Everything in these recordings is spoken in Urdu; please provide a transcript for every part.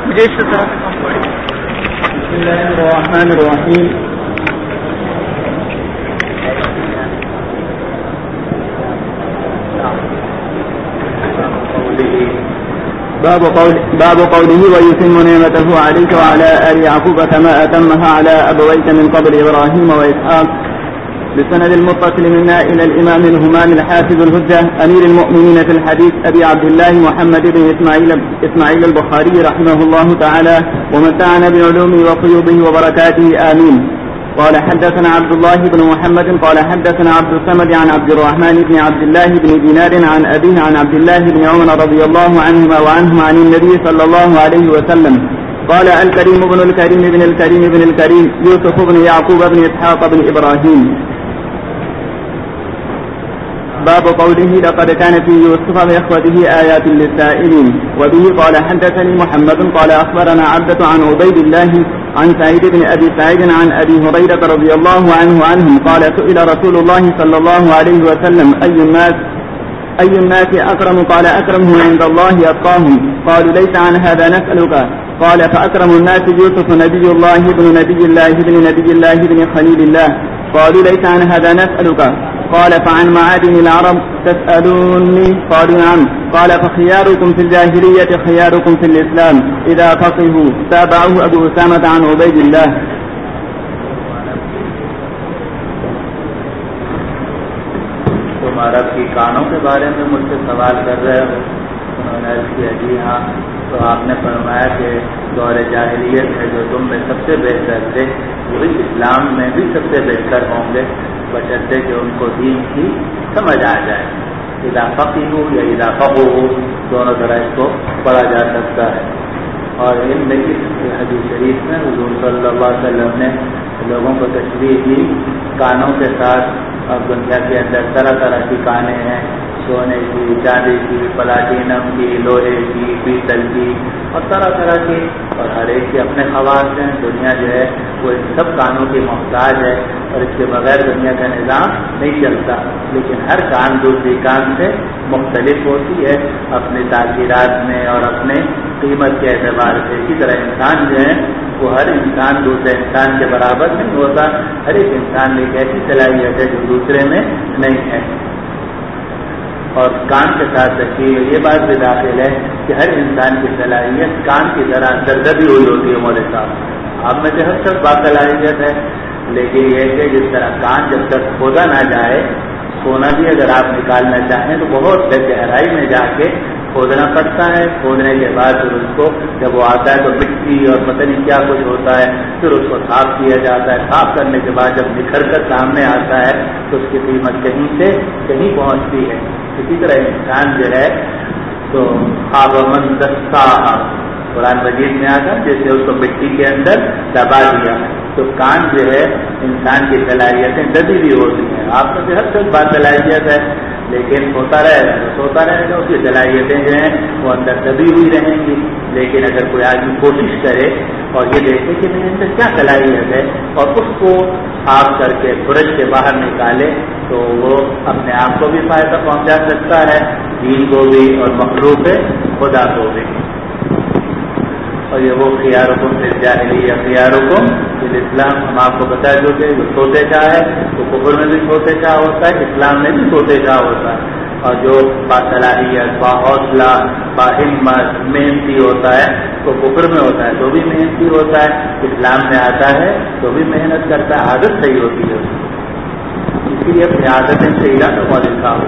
بسم الله الرحمن الرحيم. باب قوله ويتم نعمته عليك وعلى آل يعقوب كما أتمها على أبويك من قبل إبراهيم وإسحاق. بسند المتصل منا إلى الإمام الهمام الحافظ الهجة أمير المؤمنين في الحديث أبي عبد الله محمد بن إسماعيل البخاري رحمه الله تعالى ومتعنا بعلومه وفيوضه وبركاته آمين. قال حدثنا عبد الله بن محمد قال حدثنا عبد الصمد عن عبد الرحمن بن عبد الله بن دينار عن أبيه عن عبد الله بن عمر رضي الله عنهما وعنهم عن النبي صلى الله عليه وسلم قال الكريم بن الكريم بن الكريم بن الكريم يوسف بن يعقوب بن إسحاق بن إبراهيم. باب قوله لقد كان في يوسف وإخوته آيات للسائلين. وبه قال حدثني محمد قال أخبرنا عبدة عن عبيد الله عن سعيد بن أبي سعيد عن أبي هريرة رضي الله عنهم قال سئل رسول الله صلى الله عليه وسلم أي الناس أكرم؟ قال أكرمهم عند الله أتقاهم. قالوا ليس عن هذا نسألك. قال فأكرم الناس يوسف نبي الله ابن نبي الله ابن نبي الله ابن خليل الله. قالوا ليس عن هذا نسألك. قال فعن معادن العرب تسألوني؟ قالوا نعم. قال فخياركم في الجاهلية خياركم في الإسلام إذا فقهوا. تابعه أبو أسامة عن عبيد الله. تم عرب کی کانوں کے بارے میں مجھ سے سوال کر رہے ہو؟ انہوں نے عرض کیا جی ہاں. تو آپ نے فرمایا کہ دور جاہلیت ہے جو تم میں سب سے بہتر تھے وہی اسلام میں بھی سب سے بہتر ہوں گے بشرطے کہ ان کو دین کی سمجھ آ جائے. اذا فقہوا یا اذا فقہوا دونوں طرح اس کو پڑھا جا سکتا ہے. اور علم میں اس حدیث شریف میں حضور صلی اللہ علیہ وسلم نے لوگوں کو تشریح دی کانوں کے ساتھ. اب دنیا کے اندر طرح طرح کی کانیں ہیں، سونے کی، چاندی کی، پلاٹینم کی، لوہے کی، پیتل کی اور طرح طرح کی، اور ہر ایک کے اپنے خواص ہیں. دنیا جو ہے وہ ان سب کانوں کی محتاج ہے اور اس کے بغیر دنیا کا نظام نہیں چلتا. لیکن ہر کان دوسری کان سے مختلف ہوتی ہے اپنی تاثیرات میں اور اپنے قیمت کے اعتبار سے. اسی طرح انسان جو ہے وہ ہر انسان دوسرے انسان کے برابر نہیں ہوتا. ہر ایک انسان میں ایک ایسی صلاحیت ہے جو دوسرے میں نہیں ہے. اور کان کے ساتھ رکھی یہ بات بھی داخل ہے کہ ہر انسان کی صلاحیت کان کی طرح دردی ہوئی ہوتی ہے. مولے صاحب آپ میں سے ہر شخص باصلاحیت ہے، لیکن یہ کہ جس طرح کان جب تک کھودا نہ جائے، سونا بھی اگر آپ نکالنا چاہیں تو بہت گہرائی میں جا کے کھودنا پڑتا ہے. کھودنے کے بعد پھر اس کو جب وہ آتا ہے تو مٹی اور پتہ نہیں کیا کچھ ہوتا ہے، پھر اس کو صاف کیا جاتا ہے. صاف کرنے کے بعد جب نکھر کر سامنے آتا ہے تو اس کی قیمت کہیں سے کہیں پہنچتی ہے. اسی طرح انسان جو ہے تو خواب من دستہ قرآن مجید میں آتا جیسے اس کو مٹی کے اندر دبا دیا. تو کان جو ہے انسان کی صلاحیتیں دبی بھی ہوتی ہیں. آپ کو ہر شخص بات صلاحیت ہے لیکن ہوتا رہے گا تو سوتا رہے گا. اس کی صلاحیتیں جو ہیں وہ اندر دبی ہوئی رہیں گی. لیکن اگر کوئی آدمی کوشش کرے اور یہ دیکھے کہ میرے اندر کیا صلاحیت ہے اور اس کو صاف کر کے برش کے باہر نکالے تو وہ اپنے آپ کو بھی فائدہ پہنچا سکتا ہے، دین کو بھی اور مخلوق خدا کو بھی. اور یہ وہ خیارکم فی الجاہلیہ خیارکم فی الاسلام ہم آپ کو بتا چکے. جو سوتے چاہ ہے تو کفر میں بھی سوتے چاہ ہوتا ہے، اسلام میں بھی سوتے چاہ ہوتا ہے. اور جو باصلاحیت، باحوصلہ، باہمت، محنتی ہوتا ہے تو کفر میں ہوتا ہے تو بھی محنتی ہوتا ہے، اسلام میں آتا ہے تو بھی محنت کرتا ہے. عادت صحیح ہوتی ہے اسی لیے اپنی عادتیں صحیح رہا تو مولد صاحب.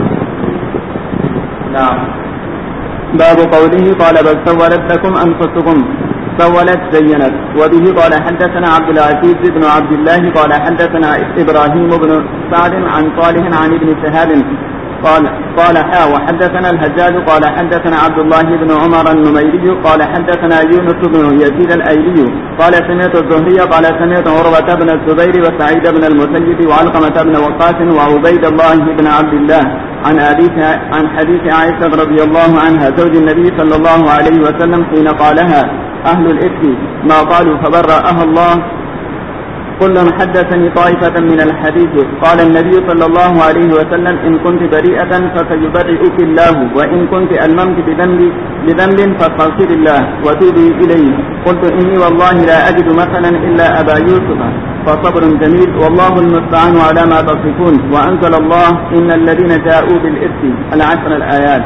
باب قوله قال بل سولت لكم أنفسكم سولت زينت. وبه قال حدثنا عبد العزيز بن عبد الله قال حدثنا إبراهيم بن سعد عن صالح عن ابن شهاب قال وحدثنا الحجاج قال حدثنا عبد الله بن عمر النميري قال حدثنا يونس بن يزيد الأيلي قال سمعت الزهري قال سمعت عروة بن الزبير وسعيد بن المسيب وعلقمة بن وقاص وعبيد الله بن عبد الله عن حديث عائشة رضي الله عنها زوج النبي صلى الله عليه وسلم حين قالها أهل الإفك ما قالوا فبرأها الله كل حدثني طائفة من الحديث. قال النبي صلى الله عليه وسلم إن كنت بريئة فسيبرئك الله، وإن كنت ألممت بذنب فاستغفر الله وتوبي إليه. قلت إني والله لا أجد مثلا إلا أبا يوسف فصبر جميل والله المستعان على ما تصفون. وأنزل الله إن الذين جاءوا بالإفك 10 الآيات.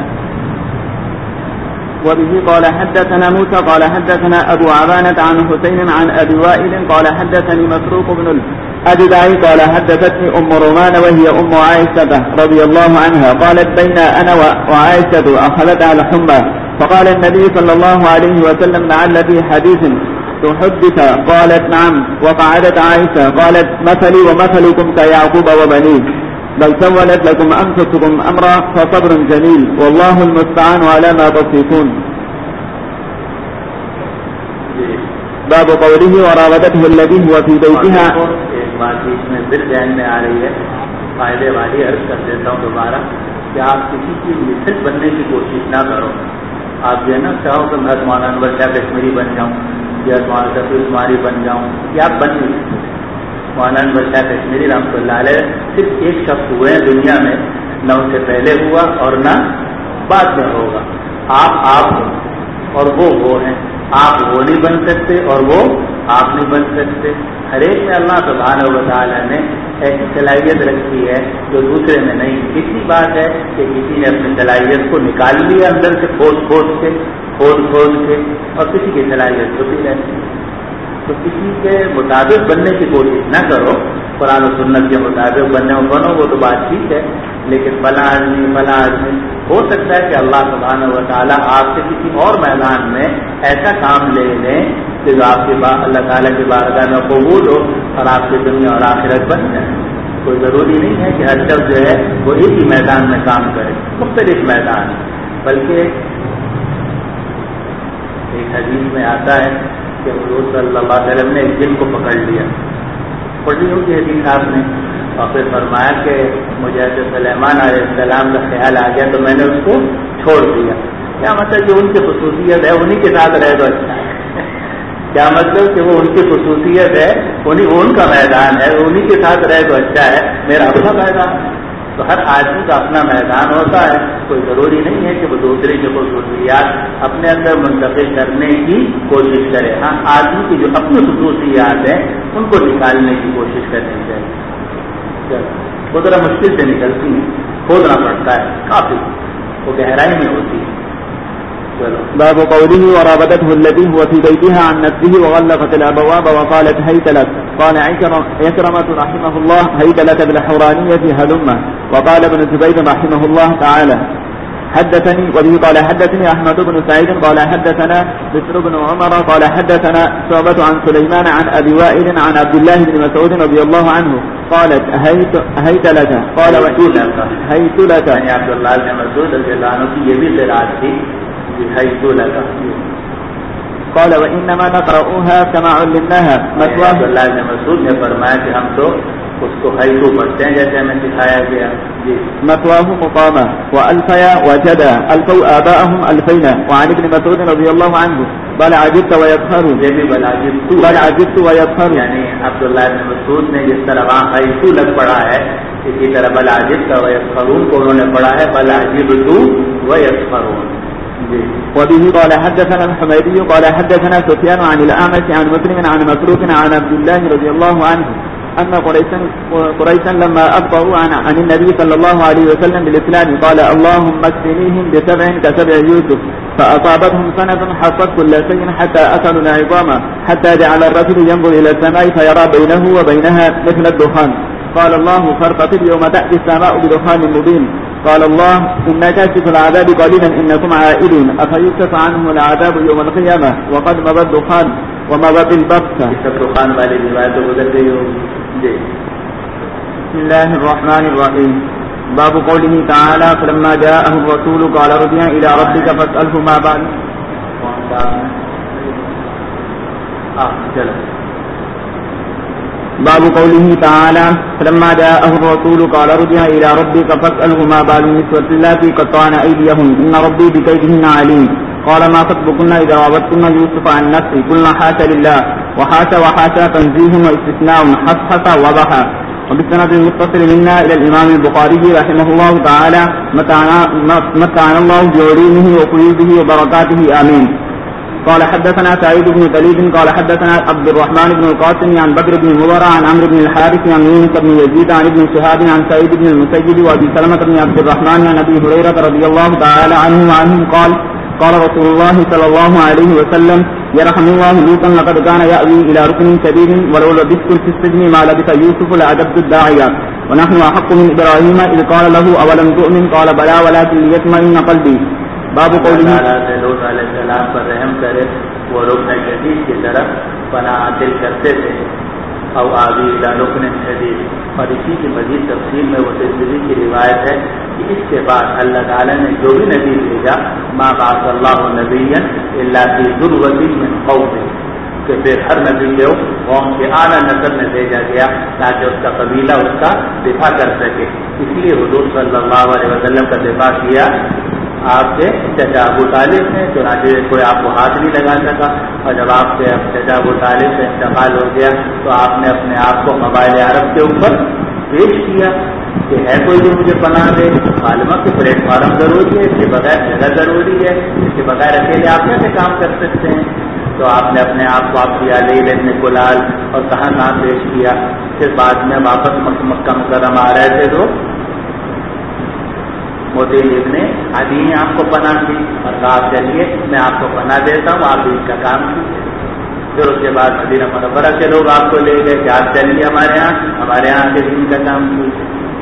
وبه قال حدثنا موسى قال حدثنا أبو عوانة عن حسين عن أبي وائل قال حدثني مسروق بن الأجدع قال حدثتني أم رومان وهي أم عائشة رضي الله عنها قالت بين أنا وعائشة أخذتها الحمى فقال النبي صلى الله عليه وسلم لعل في حديث تحدث؟ قالت نعم. وقعدت عائشة قالت مثلي ومثلكم كيعقوب وبنيه بل سولت لكم أنفسكم أمرا فصبر جميل والله المستعان على ما تصفون. باب قوله وراودته الذي هو في بيتها. ایک بات اس میں دل ذہن میں آ رہی ہے، فائدے والی عرض کر دیتا ہوں دوبارہ کہ آپ کسی کی مثل بننے کی کوشش نہ کرو. آپ یہ نہ چاہو کہ میں مولانا انور شاہ کشمیری بن جاؤں یا مولانا شفیع عثمانی بن جاؤں، یا آپ بن نہیں. مولانا انور شاہ کشمیری رحمۃ اللہ علیہ صرف ایک شخص ہوئے ہیں دنیا میں، نہ ان سے پہلے ہوا اور نہ بعد میں ہوگا. آپ اور وہ ہیں. آپ وہ نہیں بن سکتے اور وہ آپ نہیں بن سکتے. ہر ایک میں اللہ سبحانہ و تعالیٰ نے ایسی صلاحیت رکھی ہے جو دوسرے میں نہیں. اسی بات ہے کہ کسی نے اپنی صلاحیت کو نکال لیا اندر سے کھود کے اور کسی کی صلاحیت چھپی رہتی ہے. تو کسی کے مطابق بننے کی کوشش نہ کرو. قرآن و سنت کے مطابق بنو وہ تو بات ٹھیک ہے، لیکن فلاں آدمی ہو سکتا ہے کہ اللہ سبحانہ و تعالیٰ آپ سے کسی اور میدان میں ایسا کام لے لیں کہ جو آپ کے اللہ تعالیٰ کی بارگاہ میں قبول ہو اور آپ کی دنیا اور آخرت بن جائے. کوئی ضروری نہیں ہے کہ ہر شخص جو ہے وہ ایک ہی میدان میں کام کرے، مختلف میدان. بلکہ ایک حدیث میں آتا ہے کہ حضور صلی اللہ علیہ وسلم نے ایک جن کو پکڑ لیا. پڑھی ہوگی حدیث آپ نے، اور پھر فرمایا کہ مجھے سلیمان علیہ السلام کا خیال آ گیا تو میں نے اس کو چھوڑ دیا. کیا مطلب جو ان کی خصوصیت ہے انہی کے ساتھ رہے تو اچھا ہے. کیا مطلب کہ وہ ان کی خصوصیت ہے، ان کا میدان ہے، انہی کے ساتھ رہے تو اچھا ہے، میرا اپنا میدان. تو ہر آدمی کا اپنا میدان ہوتا ہے. کوئی ضروری نہیں ہے کہ وہ دوسرے کی خصوصیات اپنے اندر منتقل کرنے کی کوشش کرے. ہاں، آدمی کی جو اپنی خصوصیات ہیں ان کو نکالنے کی کوشش کرنی چاہیے. وہ ذرا مشکل سے نکلتی ہیں، کھودنا پڑتا ہے کافی، وہ گہرائی میں ہوتی ہے. باب قوله وراودته الذي هو في بيتها عن نفسه وغلقت الأبواب وقالت هيت لك. قال عكرمة رحمه الله هيت لك بالحورانية هلمة. وقال ابن زبيد رحمه الله تعالى حدثني وبه قال حدثني أحمد بن سعيد قال حدثنا بشر بن عمر قال حدثنا شعبة عن سليمان عن أبي وائل عن عبد الله بن مسعود رضي الله عنه قالت هيت لك. قال هيت لك يعني عبد الله بن مسعود رضي الله عنه کی یہ بھی قرات تھی هيت لك. قال وإنما نقرأها كما علمناها. عبد الله بن مسعود نے فرمایا کہ ہم تو اس کو حیثو پڑھتے ہیں جیسے ہمیں سکھایا گیا. مثواه مقامة وألفيا وجدا ألفوا آباءهم ألفينا. وعن ابن مسعود رضي الله عنه بل عجبت ويظهر بل عجبت ويظهر یعنی عبداللہ بن مسعود نے جس طرح وہاں حیثو لگ پڑھا ہے اسی طرح بل عجبت ويظهرون کو انہوں نے پڑھا ہے بل عجبت ويظهرون. وبه قال حدثنا الحميدي قال حدثنا سفيان عن الأعمش عن مسلم عن مسروق عن عبد الله رضي الله عنه أن قريشا لما أبطأوا عن النبي صلى الله عليه وسلم بالإسلام قال اللهم اكفنيهم بسبع كسبع يوسف. فأصابتهم سنة حصت كل شيء حتى أكلوا العظام حتى جعل الرجل ينظر إلى السماء فيرى بينه وبينها مثل الدخان. قال الله فارتقب يوم تأتي السماء بدخان مبين. قال الله إن كاشف العذاب قليلا إنكم عائدون أفيكشف عنهم العذاب يوم القيامة وقد مضى الدخان ومضت البغتة. الدخان والی روایت گزر گئی ہوگی. بسم الله الرحمن الرحيم. باب قوله تعالى فلما جاءه الرسول قال ارجع إلى ربك فاسأله ما بعد. باب قوله تعالى فلما جاءه الرسول قال ارجع إلى ربك فاسأله ما بال النسوة اللاتي قطعن أيديهن إن ربي بكيدهن عليم. قال ما خطبكن إذا راودتن يوسف عن نفسه قلنا حاشا لله وحاشا تنزيه واستثناء حصحص وضح. وبالسند المتصل منا إلى الإمام البخاري رحمه الله تعالى متعنا الله بعلومه وقيوده وبركاته آمين. قال حدثنا سعيد بن دليل قال حدثنا عبد الرحمن بن القاسم عن بكر بن مضر عن عمرو بن الحارث عن يونس بن يزيد عن ابن شهاب عن سعيد بن المسيب وابي سلمة بن عبد الرحمن عن ابي هريرة رضي الله تعالى عنه وعنهم قال رسول الله صلى الله عليه وسلم يرحم الله لوطا لقد كان يأوي إلى ركن شديد ولو لبثت في السجن ما لبث يوسف لأدبت الداعية ونحن أحق من إبراهيم إذ قال له أولم تؤمن قال بلى ولكن ليطمئن قلبي. باب قوله لوط علیہ السلام پر رحم کرے وہ رکن شدید کی طرف پناہ حاصل کرتے تھے او آوی الى رکن شدید. اور اسی کی مزید تفصیل میں وہ ترمذی کی روایت ہے کہ اس کے بعد اللہ تعالیٰ نے جو بھی نبی بھیجا ما بعث اللہ نبیا الا فی ذروۃ من قومه کہ پھر ہر نبی کو قوم کے اعلیٰ نسل میں بھیجا گیا تاکہ اس کا قبیلہ اس کا دفاع کر سکے. اس لیے حضور صلی اللہ علیہ وسلم کا دفاع کیا آپ کے چچا ابو طالب نے، چنانچہ کوئی آپ کو ہاتھ نہیں لگا سکا. اور جب آپ کے چچا ابو طالب سے انتقال ہو گیا تو آپ نے اپنے آپ کو قبائل عرب کے اوپر پیش کیا کہ ہے کوئی جو مجھے پناہ دے. عالمہ کے پلیٹ فارم ضروری ہے، اس کے بغیر جگہ ضروری ہے، اس کے بغیر اکیلے آپ کیسے کام کر سکتے ہیں. تو آپ نے اپنے آپ کو آپ کی علیل ابن کلال اور کہاں پیش کیا. پھر بعد میں واپس مکہ مکرمہ آ رہے تھے تو موتی ابن عدی نے آپ کو پناہ دی اور کہا چلیے میں آپ کو پناہ دیتا ہوں، آپ ان کا کام کیجیے. پھر اس کے بعد مدینہ منورہ کے لوگ آپ کو لے گئے کہ آپ چلیے ہمارے یہاں کے دین کا کام کیجیے.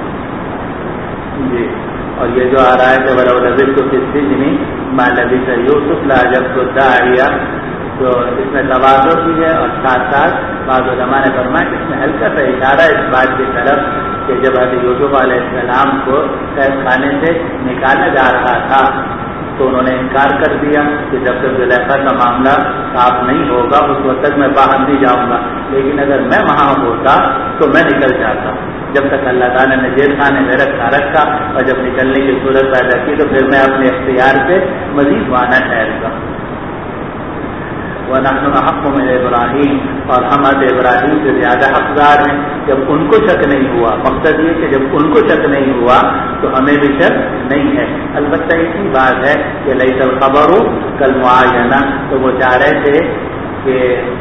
جی اور یہ جو آ رہا ہے کہ ولو لبثت فی السجن ما لبث یوسف لأجبت الداعیہ، تو اس میں تواضع بھی ہے اور ساتھ ساتھ بعض علماء نے فرمایا کہ اس میں ہلکا سا اشارہ اس بات کی طرف کہ جب حضرت یوسف علیہ السلام کو قید خانے سے نکالا جا رہا تھا تو انہوں نے انکار کر دیا کہ جب تک زلیخا کا معاملہ صاف نہیں ہوگا اس وقت تک میں باہر نہیں جاؤں گا. لیکن اگر میں وہاں ہوتا تو میں نکل جاتا. جب تک اللہ تعالیٰ نے جیل خانے میں رکھا اور جب نکلنے کی صورت پیدا کی تو پھر میں اپنے اختیار سے مزید وہاں ٹھہر گا. وَنَحْنُ أَحَقُّ مِنْ إِبْرَاهِيمَ اور ہم ابراہیم سے زیادہ حقدار ہیں جب ان کو شک نہیں ہوا. مقصد یہ کہ جب ان کو شک نہیں ہوا تو ہمیں بھی شک نہیں ہے. البتہ اتنی بات ہے کہ لَيْسَ الْخَبَرُ كَالْمُعَايَنَةِ، تو وہ چاہ رہے تھے کہ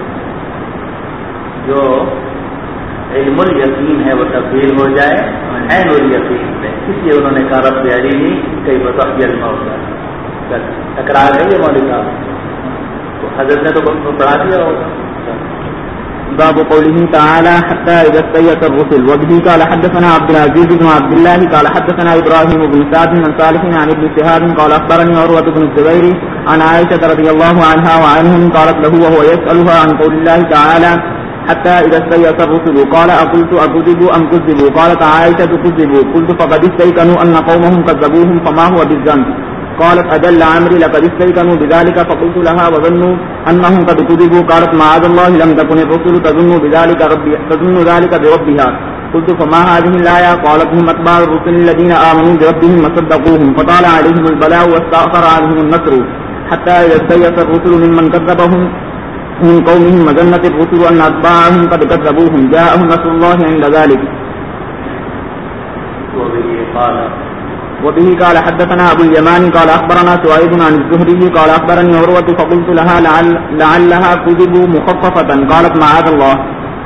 جو علم الیقین ہے وہ تبدیل ہو جائے عین الیقین میں. اس لیے انہوں نے کہا رب ارینی کیف تحیی الموتیٰ. تکرار ہے یہ مولوی صاحب، حضرت نے تو پڑھا دیا ہوگا. باب قوله تعالى حتى إذا استيأس الرسل. وبه قال حدثنا عبد العزيز بن عبد الله قال حدثنا إبراهيم بن سعد بن صالح عن ابن شهاب قال أخبرني عروة بن الزبير عن عائشة رضي الله عنها وعنهم قالت له وهو يسألها عن قول الله تعالى حتى إذا استيأس الرسل قال أقلت أكذبوا أم كذبوا قالت عائشة كذبوا قلت فقد استيقنوا أن قومهم كذبوهم فما هو بالذنب قالت أجل عمري لقد استيقنوا بذلك فقلت لها وظنوا أنهم قد كذبوا قالت معاذ الله لم تكن الرسل تظن ذلك بربها قلت فما هذه الآية قالت هم أتباع الرسل الذين آمنوا بربهم وصدقوهم فطال عليهم البلاء واستأخر عنهم النصر حتى إذا استيأس الرسل ممن كذبهم من قومهم وظنت الرسل أن أتباعهم قد كذبوهم جاءهم نصر الله عند ذلك. وبه قال حدثنا ابو اليمان قال اخبرنا سعيد عن الزهري قال اخبرني عروة فقلت لها لعلها كذبوا مخففة قالت معاذ الله.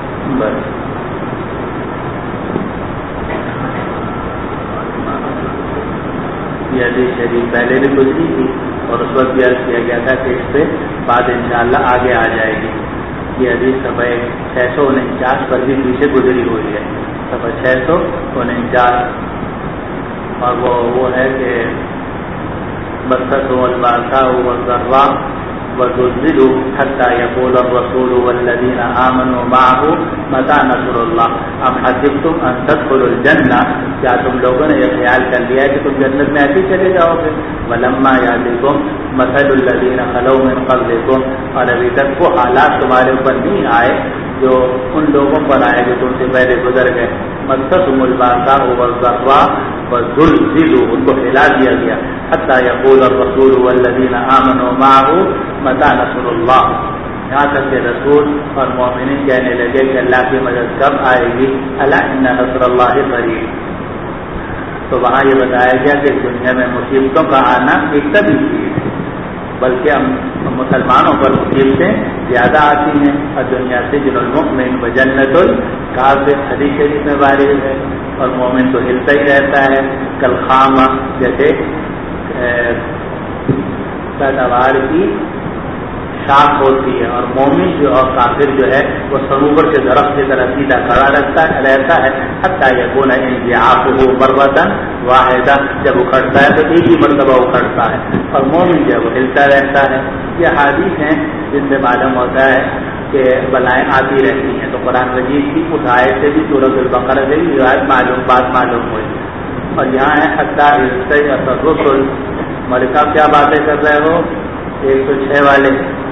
یہ حدیث شریف پہلے بھی گزری تھی اور اس وقت بھی عرض کیا گیا تھا کہ اس پہ بات انشاءاللہ آگے آ جائے گی. یہ حدیث صفحہ 649 پر بھی پیچھے گزری ہوئی ہے، صفحہ 649. اور وہ ہے کہ بسطوا الباساء والضراء وزلزلوا حتى يقول الرسول والذين آمنوا معه متى نصر الله ام حسبتم ان تدخلوا الجنة، کیا تم لوگوں نے یہ خیال کر لیا ہے کہ تم جنت میں ایسے چلے جاؤ گے. ولما يأتكم مثل الذين خلوا من قبلكم، اور ابھی تک وہ حالات تمہارے اوپر نہیں آئے جو ان لوگوں پر آئے جو تم سے پہلے گزر گئے. مستهم الباساء والضراء وزلزلوا، ان کو ہلا دیا گیا. حتى يقول الرسول والذين آمنوا معه متى نصر الله، یہاں تک کہ رسول اور مومنین کہنے لگے کہ اللہ کی مدد کب آئے گی، الا ان نصر اللہ قریب۔ تو وہاں یہ بتایا گیا کہ دنیا میں مصیبتوں کا آنا ایک طبی چیز ہے، بلکہ ہم مسلمانوں پر مصیبتیں زیادہ آتی ہیں، اور دنیا سے جن المؤمن و جنت الکافر حدیث شریف میں وارد ہے، اور مومن تو ہلتا ہی رہتا ہے کل خامہ، جیسے پیداوار کی شاخ ہوتی ہے، اور مومن جو اور کافر جو ہے وہ صنوبر کے درخت کی طرح سیدھا کھڑا رہتا ہے حتی یکون انبعاثہ مرۃ واحدہ، جب اکھڑتا ہے تو ایک ہی مرتبہ اکھڑتا ہے، اور مومن جو ہے وہ ہلتا رہتا ہے۔ یہ حدیث ہیں جن سے معلوم ہوتا ہے کہ بلائیں آتی رہتی ہیں۔ تو قرآن مجید کی اس آیت سے بھی سورۃ البقرہ سے بھی بات معلوم ہوئی، اور یہاں ہے حتی یستیأس الرسل۔ مولوی صاحب کیا باتیں کر رہے ہو 106 والے؟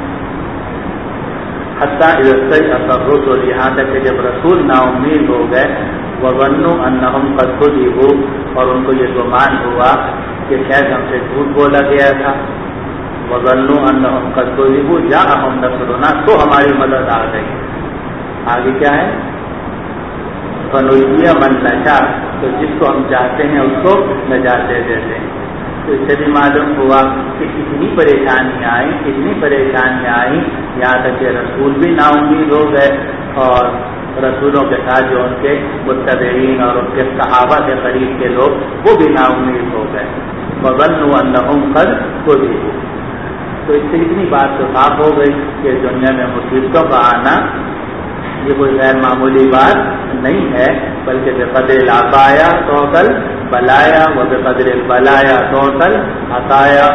حتی یستیأس الرسل، یہاں تک کہ جب رسول نا امید ہو گئے، وظنوا انہم قد کذبوا، اور ان کو یہ گمان ہوا کہ شاید ہم سے جھوٹ بولا گیا تھا، وظنوا انہم قد کذبوا جاءہم نصرنا، تو ہماری مدد آ گئی۔ آگے کیا ہے؟ فنجی من نشاء، تو جس کو ہم چاہتے ہیں اس کو نجات دے دیتے ہیں۔ تو اس سے بھی معلوم ہوا کہ اتنی پریشانیاں آئیں یہاں تک کہ رسول بھی نا امید ہو گئے، اور رسولوں کے ساتھ جو ان کے متبعین اور ان کے صحابہ کے قریب کے لوگ وہ بھی نا امید ہو گئے۔ وظنوا انہم قد کذبوا، تو اس سے اتنی بات تو صاف ہو گئی کہ دنیا میں مصیبتوں کا آنا یہ کوئی غیر معمولی بات نہیں ہے، بلکہ بقدر العطایا توکل بلایا، و بقدر البلایا توکل عطایا۔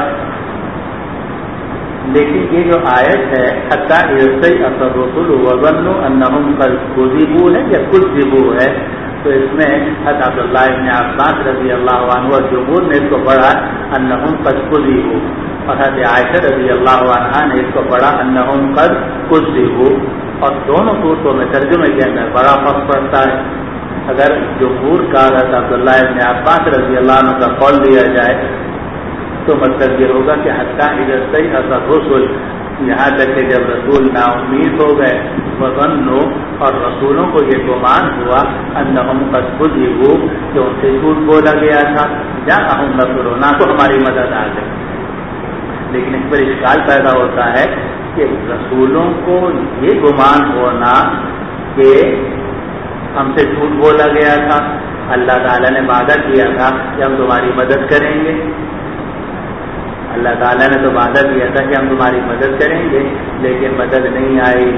لیکن یہ جو آیت ہے حتی یستیأس الرسل وظنوا انہم قد کذبوا ہے یا کذبوا ہے، تو اس میں حضرت عبداللہ ابن عباس رضی اللہ عنہ اور جمہور نے اس کو پڑھا انہم قد کذبوا، اور حضرت عائشہ رضی اللہ عنہا نے اس کو پڑھا انہم قد کذبوا، اور دونوں صورتوں میں ترجمے کے اندر بڑا فرق پڑتا ہے۔ اگر جمہور کا حضرت عبداللہ ابن عباس رضی اللہ عنہ کا قول لیا جائے تو مطلب یہ ہوگا کہ حتی یستیأس الرسل، یہاں تک کہ جب رسول نا امید ہو گئے، وظنوا، اور رسولوں کو یہ گمان ہوا انہم قد کذبوا، کہ ان سے جھوٹ بولا گیا تھا، جاءہم نصرنا، تو ہماری مدد آ گئی۔ لیکن اس پر اشکال پیدا ہوتا ہے کہ رسولوں کو یہ گمان ہونا کہ ہم سے جھوٹ بولا گیا تھا، اللہ تعالیٰ نے وعدہ کیا تھا کہ ہم تمہاری مدد کریں گے، اللہ تعالیٰ نے تو وعدہ کیا تھا کہ ہم تمہاری مدد کریں گے، لیکن مدد نہیں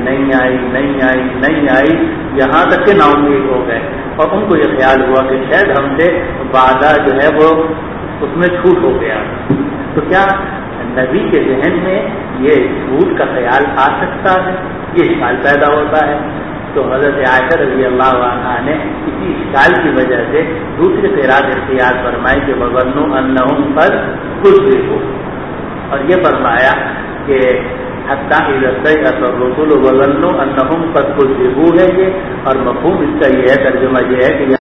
آئی، یہاں تک کہ نا امید ہو گئے، اور ان کو یہ خیال ہوا کہ شاید ہم سے وعدہ جو ہے وہ اس میں جھوٹ ہو گیا۔ تو کیا نبی کے ذہن میں یہ جھوٹ کا خیال آ سکتا ہے؟ یہ اشکال پیدا ہوتا ہے۔ تو حضرت عائشہ رضی اللہ عنہا نے اسی اشکال کی وجہ سے دوسری قرات اختیار فرمائی کہ وظنوا انہم قد کذبوا، اور یہ فرمایا کہ حتی یستیأس الرسل وظنوا انہم قد کذبوا ہے یہ، اور مفہوم اس کا یہ ہے، ترجمہ یہ ہے کہ